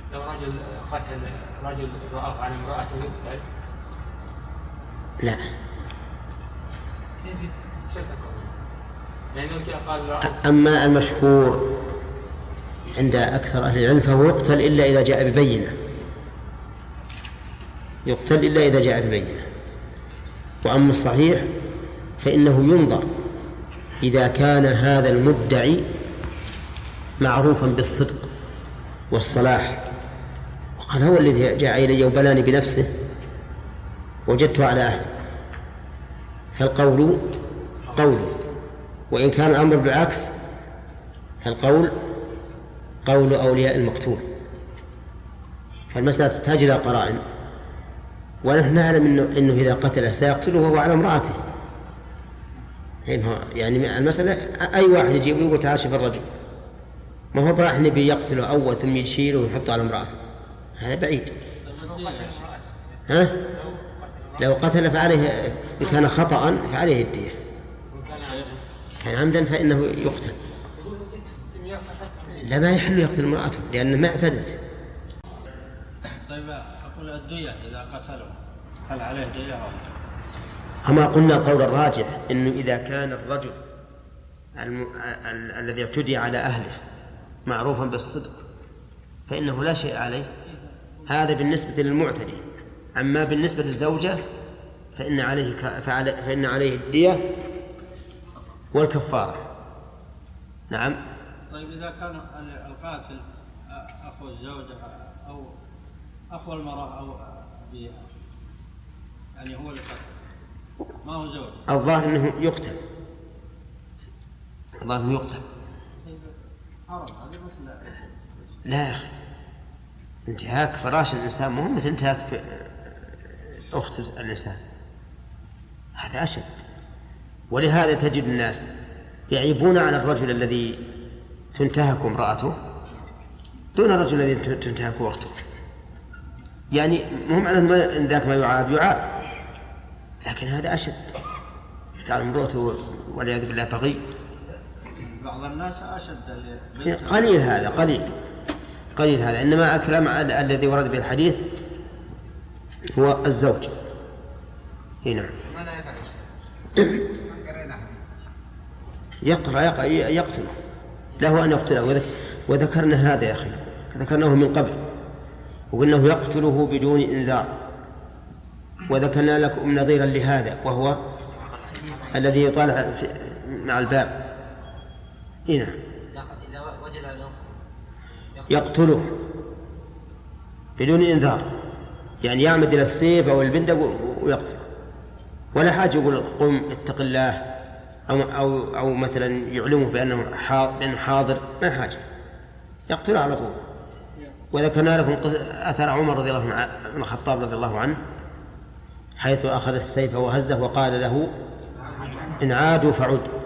لو رجل قتل رجل وقف على امرأته يقتل؟ لا. أما المشهور عند أكثر أهل العلم فهو يقتل إلا إذا جاء ببينة، يقتل إلا إذا جاء ببينة. وأما الصحيح فإنه ينظر إذا كان هذا المدعي معروفا بالصدق والصلاح وقال هو الذي جاء إلي وبلاني بنفسه وجدته على أهله، فالقول قوله. وإن كان الأمر بالعكس فالقول قول أولياء المقتول. فالمسألة تحتاج إلى قرائن، ونحن نعلم إنه إذا قتله سيقتله وهو على امرأته. يعني المسألة أي واحد يجيب ويقول تعال شوف الرجل، ما هو براح نبي يقتله أول ثم يشيله ويحطه على امرأته، هذا بعيد. ها؟ لو قتل فعليه، إن كان خطأ فعليه الدية، كان عمدا فإنه يقتل. لا، ما يحل يقتل امرأته لأنه ما اعتدت. طيب أقول الدية إذا قتلوا هل عليه دية أو؟ أما قلنا القول الراجح إنه إذا كان الرجل الذي اعتدي على أهله معروفا بالصدق فإنه لا شيء عليه، هذا بالنسبة للمعتدي. أما بالنسبة للزوجة فإن عليه الدية والكفارة. نعم. طيب إذا كان القاتل أخو الزوجة أو أخو المرأة أو أبيها، يعني هو اللي قتل ما هو زوج، الظاهر أنه يقتل، الظاهر أنه يقتل. لا يا أخي، انتهاك فراش الإنسان مهم مثل انتهاك أخت الإنسان، هذا أشد. ولهذا تجد الناس يعيبون على الرجل الذي تنتهك امرأته دون الرجل الذي تنتهك أخته. يعني مهم على أن ذاك ما يعاب، لكن هذا أشد. تعال امرأته والعياذ بالله بغي. بعض الناس أشد. قليل هذا، قليل هذا. إنما الكلام الذي ورد بالحديث هو الزوج. هنا يقتله، له أن يقتله. وذكرنا هذا يا أخي، ذكرناه من قبل وقلناه يقتله بدون إنذار، وذكرنا لكم نظيرا لهذا وهو الذي يطالع مع الباب. هنا يقتله بدون إنذار، يعني يعمد إلى السيف أو البندق ويقتله، ولا حاجة يقول قم اتق الله أو مثلا يعلمه بأنه حاضر، ما حاجة، يقتله على طول. وذكرنا لكم أثر عمر رضي الله عنه بن الخطاب رضي الله عنه حيث أخذ السيف وهزه وقال له إن عادوا فعد،